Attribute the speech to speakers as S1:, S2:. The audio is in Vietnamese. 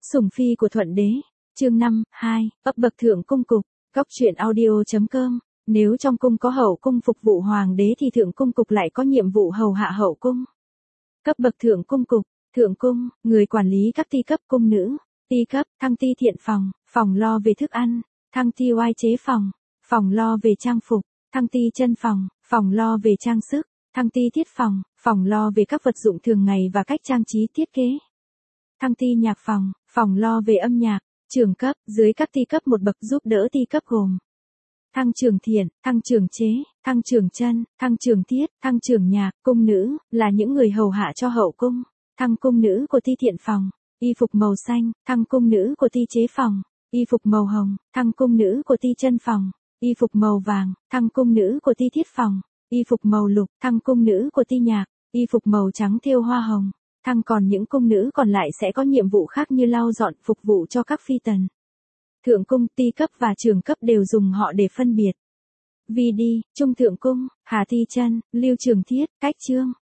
S1: Sủng phi của Thuận Đế, chương 5, 2, ấp bậc thượng cung cục, góc truyện audio.com. Nếu trong cung có hậu cung phục vụ hoàng đế thì thượng cung cục lại có nhiệm vụ hầu hạ hậu cung. Cấp bậc thượng cung cục, thượng cung, người quản lý các ti cấp cung nữ, ti cấp, thăng ti thiện phòng, phòng lo về thức ăn, thăng ti oai chế phòng, phòng lo về trang phục, thăng ti chân phòng, phòng lo về trang sức, thăng ti thiết phòng lo về các vật dụng thường ngày và cách trang trí thiết kế. Thăng ti nhạc phòng lo về âm nhạc, trưởng cấp, dưới các ti cấp một bậc giúp đỡ ti cấp gồm thăng trưởng thiện, thăng trưởng chế, thăng trưởng chân, thăng trưởng thiết, thăng trưởng nhạc, cung nữ, là những người hầu hạ cho hậu cung. Thăng cung nữ của ti thiện phòng, y phục màu xanh, thăng cung nữ của ti chế phòng, y phục màu hồng, thăng cung nữ của ti chân phòng, y phục màu vàng, thăng cung nữ của ti thiết phòng, y phục màu lục, thăng cung nữ của ti nhạc, y phục màu trắng thêu hoa hồng. Thăng còn những cung nữ còn lại sẽ có nhiệm vụ khác như lau dọn phục vụ cho các phi tần. Thượng cung, ti cấp và trưởng cấp đều dùng họ để phân biệt. Vi đi, trung thượng cung, Hà Thi Chân, Lưu Trường Thiết, Cách Trương,